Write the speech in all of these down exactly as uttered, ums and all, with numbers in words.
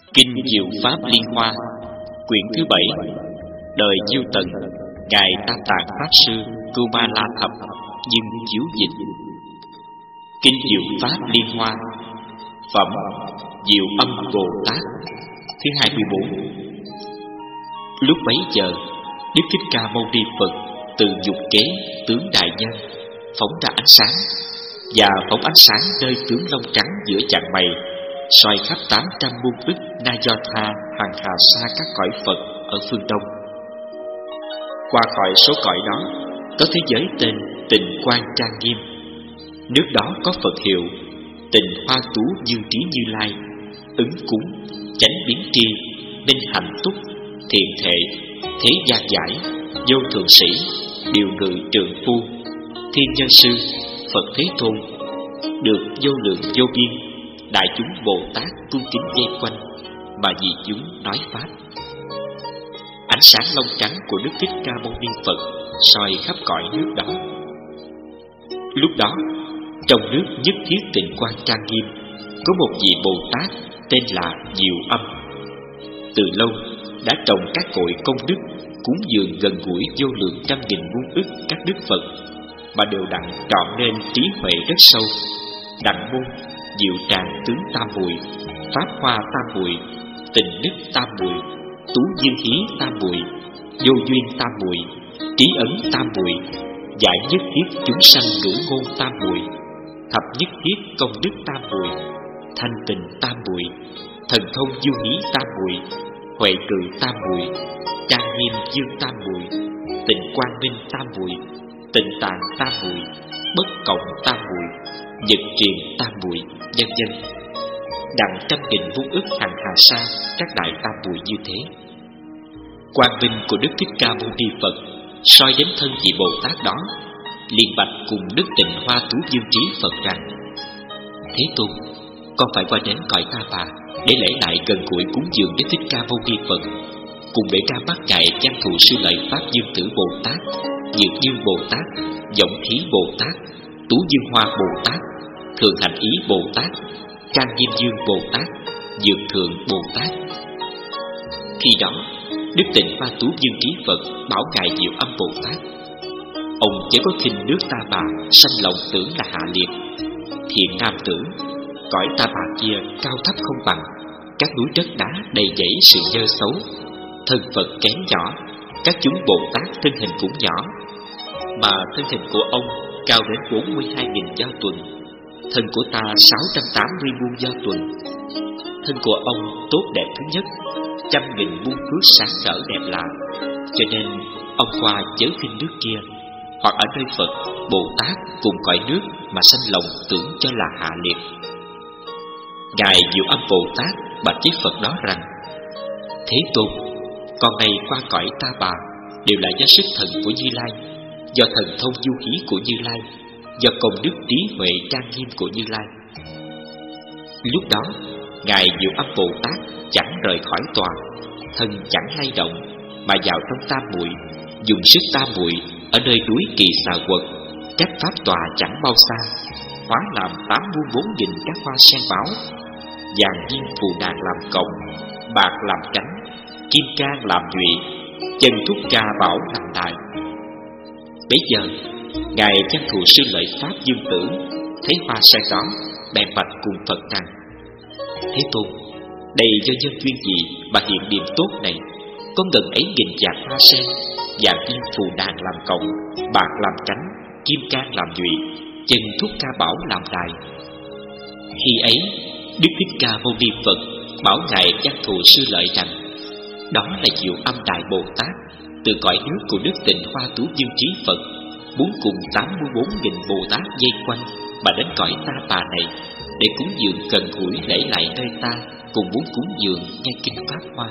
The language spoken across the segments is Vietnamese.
Kinh Diệu Pháp Liên Hoa, quyển thứ bảy, đời Diêu Tần, ngài Tam Tạng Pháp Sư Cưu Ma La Thập nhưng chiếu dịch. Kinh Diệu Pháp Liên Hoa, phẩm Diệu Âm Bồ Tát thứ hai mươi bốn. Lúc bấy giờ, Đức Thích Ca Mâu Ni Phật từ dục kế tướng đại nhân phóng ra ánh sáng, và phóng ánh sáng nơi tướng lông trắng giữa chạng mày, soi khắp tám trăm muôn ức na do tha hàng hà sa các cõi Phật ở phương Đông. Qua khỏi số cõi đó có thế giới tên Tịnh Quang Trang Nghiêm. Nước đó có Phật hiệu Tịnh Hoa Tú Dương Trí Như Lai, ứng cúng, chánh biến tri, minh hạnh túc, thiện thệ, thế gian giải, vô thượng sĩ, điều ngự trượng phu, thiên nhân sư, Phật Thế Tôn, được vô lượng vô biên đại chúng Bồ Tát cung kính dây quanh, mà vì chúng nói pháp. Ánh sáng lông trắng của Đức Thích Ca Mâu Ni Phật soi khắp cõi nước đó. Lúc đó, trong nước nhất thiết Tịnh Quang Trang Nghiêm có một vị Bồ Tát tên là Diệu Âm. Từ lâu đã trồng các cội công đức, cúng dường gần gũi vô lượng trăm nghìn muôn ức các đức Phật, mà đều đặng trọn nên trí huệ rất sâu, đặng môn diệu tràng tướng tam muội, pháp hoa tam muội, tình đức tam muội, tú diên hí tam muội, vô duyên tam muội, trí ấn tam muội, giải nhất thiết chúng sanh ngữ ngôn tam muội, thập nhất thiết công đức tam muội, thanh tịnh tam muội, thần thông du hí tam muội, huệ cự tam muội, trang nghiêm dương tam muội, tịnh quang minh tam muội, tịnh tạng tam muội, bất cộng tam muội, nhật truyền tam muội, nhân dân, đặng trăm nghìn muôn ức hàng hà sa các đại tam muội như thế. Quang minh của Đức Thích Ca Mâu Ni Phật soi đến thân vị Bồ Tát đó, liền bạch cùng Đức Tịnh Hoa Tú Dương Trí Phật rằng: Thế Tôn, con phải qua đến cõi Ta Bà để lễ lại gần gũi cúng dường Đức Thích Ca Mâu Ni Phật, cùng để ra mắt ngài Văn Thù Sư Lợi Pháp Dương Tử Bồ Tát, Nhiệt Dương Bồ Tát, Vọng Thí Bồ Tát, Tú Dương Hoa Bồ Tát, Thường Hành Ý Bồ Tát, Trang Nghiêm Dương Bồ Tát, Dược Thượng Bồ Tát. Khi đó, Đức Tịnh Hoa Tú Dương Trí Phật bảo ngài Diệu Âm Bồ Tát: Ông chớ có khinh nước Ta Bà, sanh lòng tưởng là hạ liệt. Thiện nam tử, cõi Ta Bà kia cao thấp không bằng, các núi đất đá đầy dẫy sự dơ xấu, thân Phật kém nhỏ, các chúng Bồ Tát thân hình cũng nhỏ, mà thân hình của ông cao đến bốn mươi hai nghìn do tuần, thân của ta sáu trăm tám mươi muôn do tuần. Thân của ông tốt đẹp thứ nhất, trăm nghìn muôn phước sáng rỡ đẹp lạ, cho nên ông qua chớ khinh nước kia, hoặc ở nơi Phật, Bồ Tát cùng cõi nước mà sanh lòng tưởng cho là hạ liệt. Ngài Diệu Âm Bồ Tát bạch với Phật đó rằng: Thế Tôn, con này qua cõi Ta Bà đều là do sức thần của Như Lai, do thần thông du hí của Như Lai, do công đức trí huệ trang nghiêm của Như Lai. Lúc đó, ngài Diệu Âm Bồ Tát chẳng rời khỏi tòa, thân chẳng lay động, mà vào trong tam muội, dùng sức tam muội ở nơi núi Kỳ Xà Quật, cách pháp tòa chẳng bao xa, hóa làm tám mươi bốn nghìn các hoa sen báo, vàng viên phù nàng làm cọng, bạc làm cánh, kim cang làm nhụy, chân thúc ca bảo làm đài. Bấy giờ, ngài Văn Thù Sư Lợi Pháp Dương Tử thấy hoa sen đó, bèn bạch cùng Phật rằng: Thế Tôn, đây do nhân duyên gì mà hiện điểm tốt này, có ngần ấy nghìn vạn hoa sen, vàng viên phù đàn làm cọng, bạc làm cánh, kim cang làm nhụy, chân thúc ca bảo làm đài. Khi ấy, Đức Thích Ca Mâu Ni Phật bảo ngài Văn Thù Sư Lợi rằng: Đó là Diệu Âm Đại Bồ Tát từ cõi nước của Đức Tịnh Hoa Tú Dương Trí Phật, muốn cùng tám mươi bốn nghìn Bồ Tát dây quanh mà đến cõi Ta Bà này, để cúng dường gần gũi lễ lại nơi ta, cùng muốn cúng dường nghe kinh pháp hoa.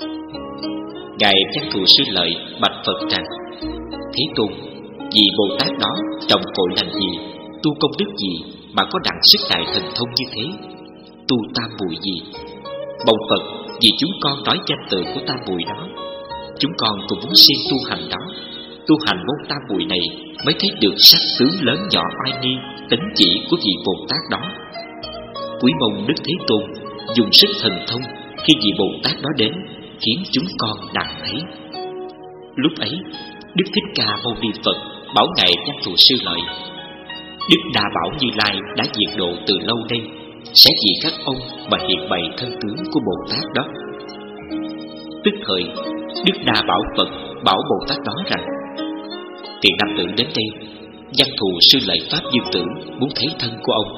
Ngài Văn Thù Sư Lợi bạch Phật rằng: Thế Tôn, vì Bồ Tát đó trồng cội lành gì, tu công đức gì mà có đặng sức đại thần thông như thế, tu tam muội gì? Bồng Phật, vì chúng con nói danh tự của tam muội đó, chúng con cũng muốn siêng tu hành đó, tu hành môn tam muội này mới thấy được sắc tướng lớn nhỏ oai nghi, tính chỉ của vị Bồ Tát đó. Quý mong Đức Thế Tôn dùng sức thần thông khi vị Bồ Tát đó đến khiến chúng con đặng thấy. Lúc ấy Đức Thích Ca Mâu Ni Phật bảo ngài Văn Thù Sư Lợi: Đức Đa Bảo Như Lai đã diệt độ từ lâu đây, sẽ vì các ông mà hiện bày thân tướng của Bồ Tát đó. Tức thời Đức Đa Bảo Phật bảo Bồ Tát đó rằng: Tiền nam tử đến đây, Văn Thù Sư Lợi Pháp Dương Tử muốn thấy thân của ông.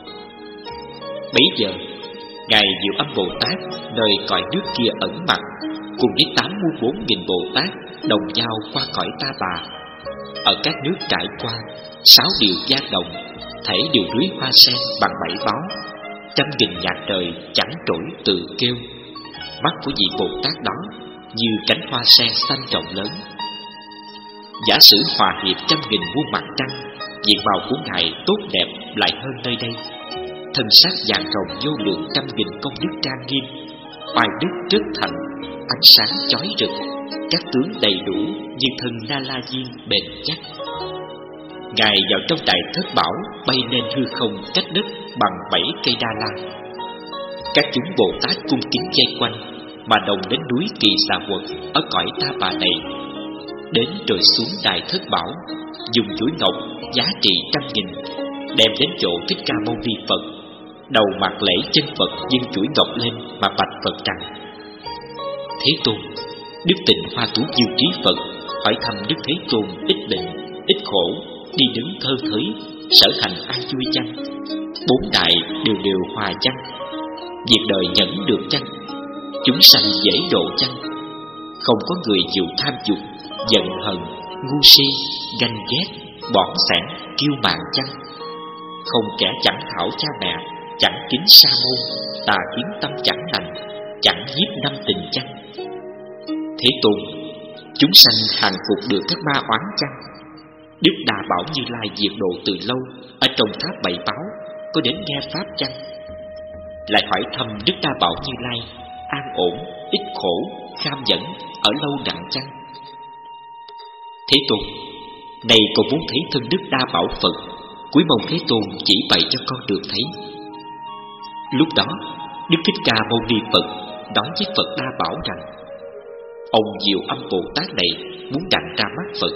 Bấy giờ ngài Diệu Âm Bồ Tát nơi cõi nước kia ẩn mặt, cùng với tám mươi bốn nghìn Bồ Tát đồng nhau qua cõi Ta Bà. Ở các nước trải qua, sáu điều gia đồng, thể đều rưới hoa sen bằng bảy báo, trăm nghìn nhạc trời chẳng trỗi tự kêu. Mắt của vị Bồ Tát đó như cánh hoa sen xanh rộng lớn. Giả sử hòa hiệp trăm nghìn muôn mặt trăng, diện mạo của ngài tốt đẹp lại hơn nơi đây. Thân sắc vàng rồng vô lượng trăm nghìn công đức trang nghiêm, oai đức rất thành, ánh sáng chói rực, các tướng đầy đủ như thân Na La Diên bền chắc. Ngài vào trong đại thất bảo, bay lên hư không cách đất bằng bảy cây đa la. Các chúng Bồ Tát cung kính vây quanh, mà đồng đến núi Kỳ Xà Quật ở cõi Ta Bà này. Đến rồi xuống đại thất bảo, dùng chuỗi ngọc giá trị trăm nghìn, đem đến chỗ Thích Ca Mâu Ni Phật, đầu mặt lễ chân Phật dâng chuỗi ngọc lên mà bạch Phật rằng: Thế Tôn, Đức Tịnh Hoa Tú Dương Trí Phật hỏi thăm Đức Thế Tôn ít bệnh, ít khổ, đi đứng thơ thới, sở hành ai vui chăng? Bốn đại đều đều hòa chăng? Việc đời nhẫn được chăng? Chúng sanh dễ độ chăng? Không có người chịu tham dục, giận hờn, ngu si, ganh ghét, bỏng sẻn, kiêu mạn chăng? Không kẻ chẳng thảo cha mẹ, chẳng kính sa môn, tà kiến tâm chẳng lành, chẳng giết năm tình chăng? Thế Tôn, chúng sanh hàng phục được các ma oán chăng? Đức Đà Bảo Như Lai diệt độ từ lâu, ở trong tháp bảy báo, có đến nghe pháp chăng? Lại hỏi thăm Đức Đa Bảo Như Lai an ổn, ít khổ, kham nhẫn, ở lâu đặng chăng? Thế Tôn, này con muốn thấy thân Đức Đa Bảo Phật, cúi mong Thế Tôn chỉ bày cho con được thấy. Lúc đó Đức Thích Ca Mâu Ni Phật nói với Phật Đa Bảo rằng: Ông Diệu Âm Bồ Tát này muốn đặng ra mắt Phật.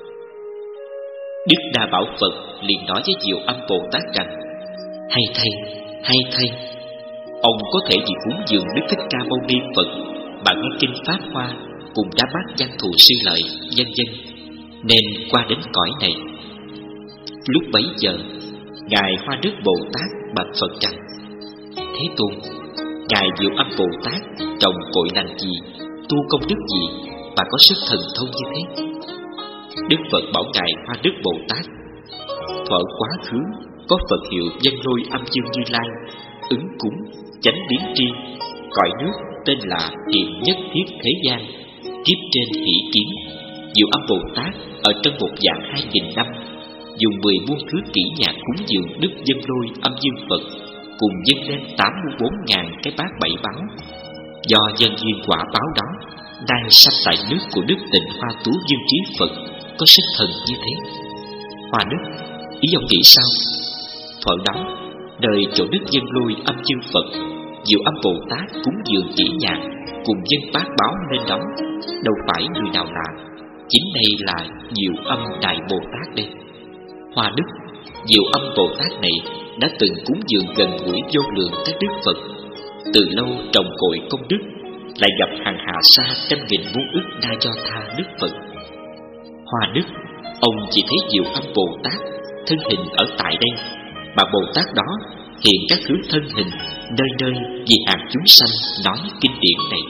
Đức Đa Bảo Phật liền nói với Diệu Âm Bồ Tát rằng: Hay thay, hay thay, ông có thể vì cúng dường Đức Thích Ca Mâu Ni Phật mà nghe kinh Pháp Hoa cùng đã mắt Văn Thù Sư Lợi, vân vân, nên qua đến cõi này. Lúc bấy giờ, ngài Hoa Đức Bồ Tát bạch Phật rằng: Thế Tôn, ngài Diệu Âm Bồ Tát trồng cội lành gì, tu công đức gì mà có sức thần thông như thế? Đức Phật bảo ngài Hoa Đức Bồ Tát: Thuở quá khứ có Phật hiệu Vân Lôi Âm Dương Như Lai, ứng cúng chánh biến tri, cõi nước tên là Hiện Nhất Thiết Thế Gian, kiếp trên hỷ kiến. Diệu Âm Bồ Tát ở trong một dạng hai nghìn năm, dùng mười muôn thứ kỹ nhạc cúng dường Đức Vân Lôi Âm Dương Phật, cùng dâng lên tám mươi bốn ngàn cái bát bảy báo. Do nhân duyên quả báo đó, đang sanh tại nước của Đức Tịnh Hoa Tú Dương Trí Phật có sức thần như thế. Hoa Đức, ý ông nghĩ sao? Thuở đó, đời chỗ Đức Vân Lôi Âm Dương Phật, Diệu Âm Bồ Tát cúng dường kỹ nhạc cùng dân bát báo lên đó, đâu phải người nào lạ, chính đây là Diệu Âm Đại Bồ Tát đây. Hoa Đức, Diệu Âm Bồ Tát này đã từng cúng dường gần gũi vô lượng các đức Phật, từ lâu trồng cội công đức, lại gặp hàng hạ xa trăm nghìn muôn ức na do tha đức Phật. Hoa Đức, ông chỉ thấy Diệu Âm Bồ Tát thân hình ở tại đây, mà Bồ Tát đó hiện các thứ thân hình nơi nơi vì hàng chúng sanh nói kinh điển này.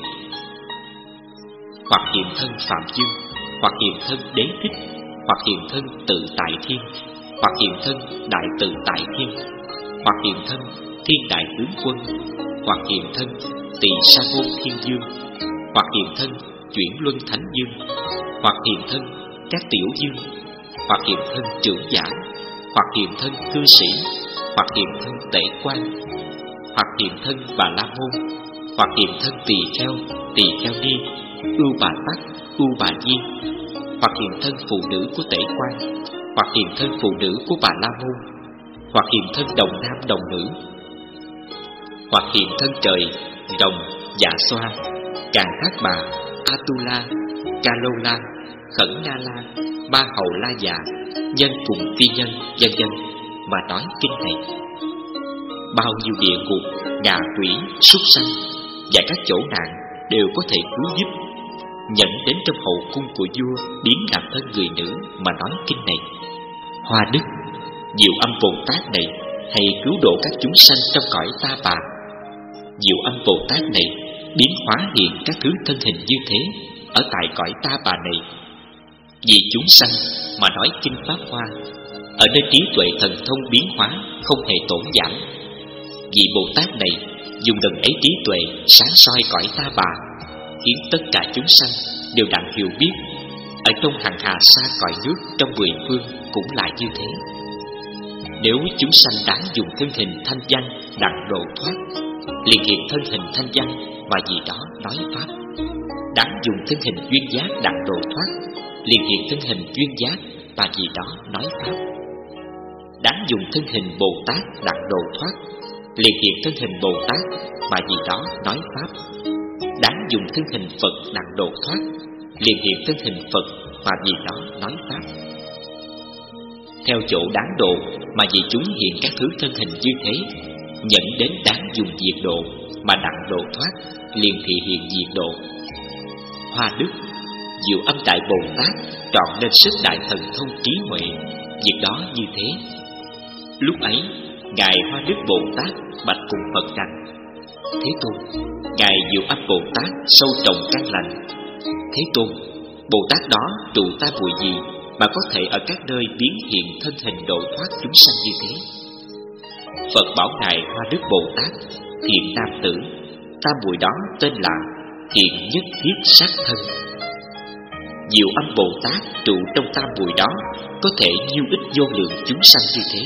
Hoặc hiện thân Phạm Dương, hoặc hiện thân Đế Thích, hoặc hiện thân Tự Tại Thiên, hoặc hiện thân Đại Tự Tại Thiên, hoặc hiện thân Thiên Đại Tướng Quân, hoặc hiện thân Tỳ Sa Môn Thiên Dương, hoặc hiện thân Chuyển Luân Thánh Dương, hoặc hiện thân các Tiểu Dương, hoặc hiện thân Trưởng Giả, hoặc hiện thân Cư Sĩ, hoặc hiện thân Tể Quan, hoặc hiện thân Bà La Môn, hoặc hiện thân Tỳ Kheo, Tỳ Kheo Ni, Ưu Bà Tắc, Ưu Bà Di, hoặc hiện thân phụ nữ của Tể Quan, hoặc hiện thân phụ nữ của Bà La Môn, hoặc hiện thân đồng nam đồng nữ. hoặc hiện thân trời, rồng, dạ xoa, Càn Thác Bà, Atula, Kalola, Khẩn Na La, Ma Hầu La Già, nhân cùng phi nhân, vân vân mà nói kinh này. Bao nhiêu địa ngục, ngạ quỷ, súc sanh và các chỗ nạn đều có thể cứu giúp, nhận đến trong hậu cung của vua biến làm thân người nữ mà nói kinh này. Hoa Đức, Diệu Âm Bồ Tát này hay cứu độ các chúng sanh trong cõi ta bà. Diệu Âm Bồ Tát này biến hóa hiện các thứ thân hình như thế ở tại cõi ta bà này. Vì chúng sanh mà nói kinh Pháp Hoa, ở nơi trí tuệ thần thông biến hóa không hề tổn giảm. Vì Bồ Tát này dùng lần ấy trí tuệ sáng soi cõi ta bà, khiến tất cả chúng sanh đều đặng hiểu biết, ở trong hàng hà xa cõi nước trong mười phương cũng là như thế. Nếu chúng sanh đáng dùng thân hình thanh văn đặng độ thoát, liền hiện thân hình thanh văn mà vì đó nói pháp. Đáng dùng thân hình duyên giác đặng độ thoát, liền hiện thân hình duyên giác mà vì đó nói pháp. Đáng dùng thân hình Bồ Tát đặng độ thoát, liền hiện thân hình Bồ Tát mà vì đó nói pháp. Đáng dùng thân hình Phật đặng độ thoát, liền hiện thân hình Phật mà vì đó nói pháp. Theo chỗ đáng độ mà vì chúng hiện các thứ thân hình như thế, dẫn đến đáng dùng diệt độ mà đặng độ thoát, liền thị hiện diệt độ. Hoa Đức, Diệu Âm Đại Bồ Tát trọn nên sức đại thần thông trí huệ, việc đó như thế. Lúc ấy ngài Hoa Đức Bồ Tát bạch cùng Phật rằng: Thế Tôn, ngài Diệu Âm Bồ Tát sâu trồng căn lành. Thế Tôn, Bồ Tát đó trụ tam muội gì mà có thể ở các nơi biến hiện thân hình độ thoát chúng sanh như thế? Phật bảo ngài Hoa Đức Bồ Tát: Thiện nam tử, tam muội đó tên là Thiện Nhất Thiết Sát Thân. Diệu Âm Bồ Tát trụ trong tam muội đó có thể nhiêu ích vô lượng chúng sanh như thế.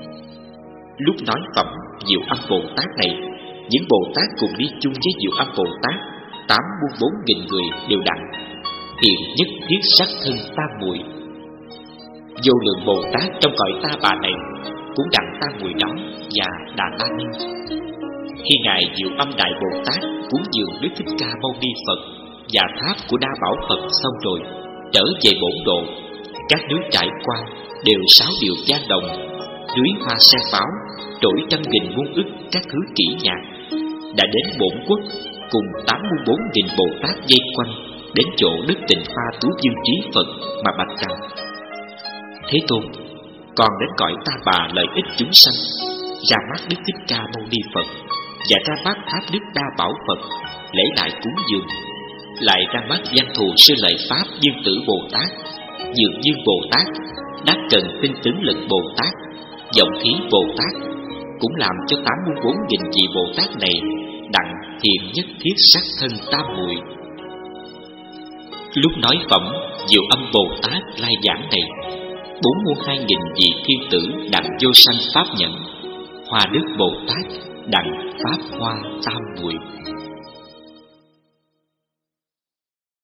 Lúc nói phẩm Diệu Âm Bồ Tát này, những Bồ Tát cùng đi chung với Diệu Âm Bồ Tát tám mươi bốn nghìn người đều đặng Thiện Nhất Thiết Sát Thân tam muội. Vô lượng Bồ Tát trong cõi ta bà này cũng đặng tam muội đó và Đà La Ni. Khi ngài Diệu Âm Đại Bồ Tát cúng dường Đức Thích Ca Mâu Ni Phật và tháp của Đa Bảo Phật xong rồi, trở về bổn độ, các nước trải qua đều sáu điệu vang đồng, lưới hoa sen báo, trỗi trăm nghìn muôn ức các thứ kỹ nhạc. Đã đến bổn quốc cùng tám mươi bốn nghìn Bồ Tát dây quanh, đến chỗ Đức Tịnh Hoa Tú Dương Trí Phật mà bạch rằng: Thế Tôn, còn đến cõi ta bà lợi ích chúng sanh, ra mắt Đức Thích Ca Mâu Ni Phật và ra mắt tháp Đức Đa Bảo Phật lễ lại cúng dường, lại ra mắt Văn Thù Sư Lợi Pháp Dương Tử Bồ Tát, Dược Dương Bồ Tát, Đắc Trần Tinh Tướng Lực Bồ Tát, Vọng Thí Bồ Tát, cũng làm cho tám mươi bốn nghìn vị Bồ Tát này đặng Thiện Nhất Thiết Sát Thân tam muội. Lúc nói phẩm Diệu Âm Bồ Tát lai giảng này, bốn mươi hai nghìn vị thiên tử đặng vô sanh pháp nhận, Hoa Đức Bồ Tát đặng pháp hoa tam muội.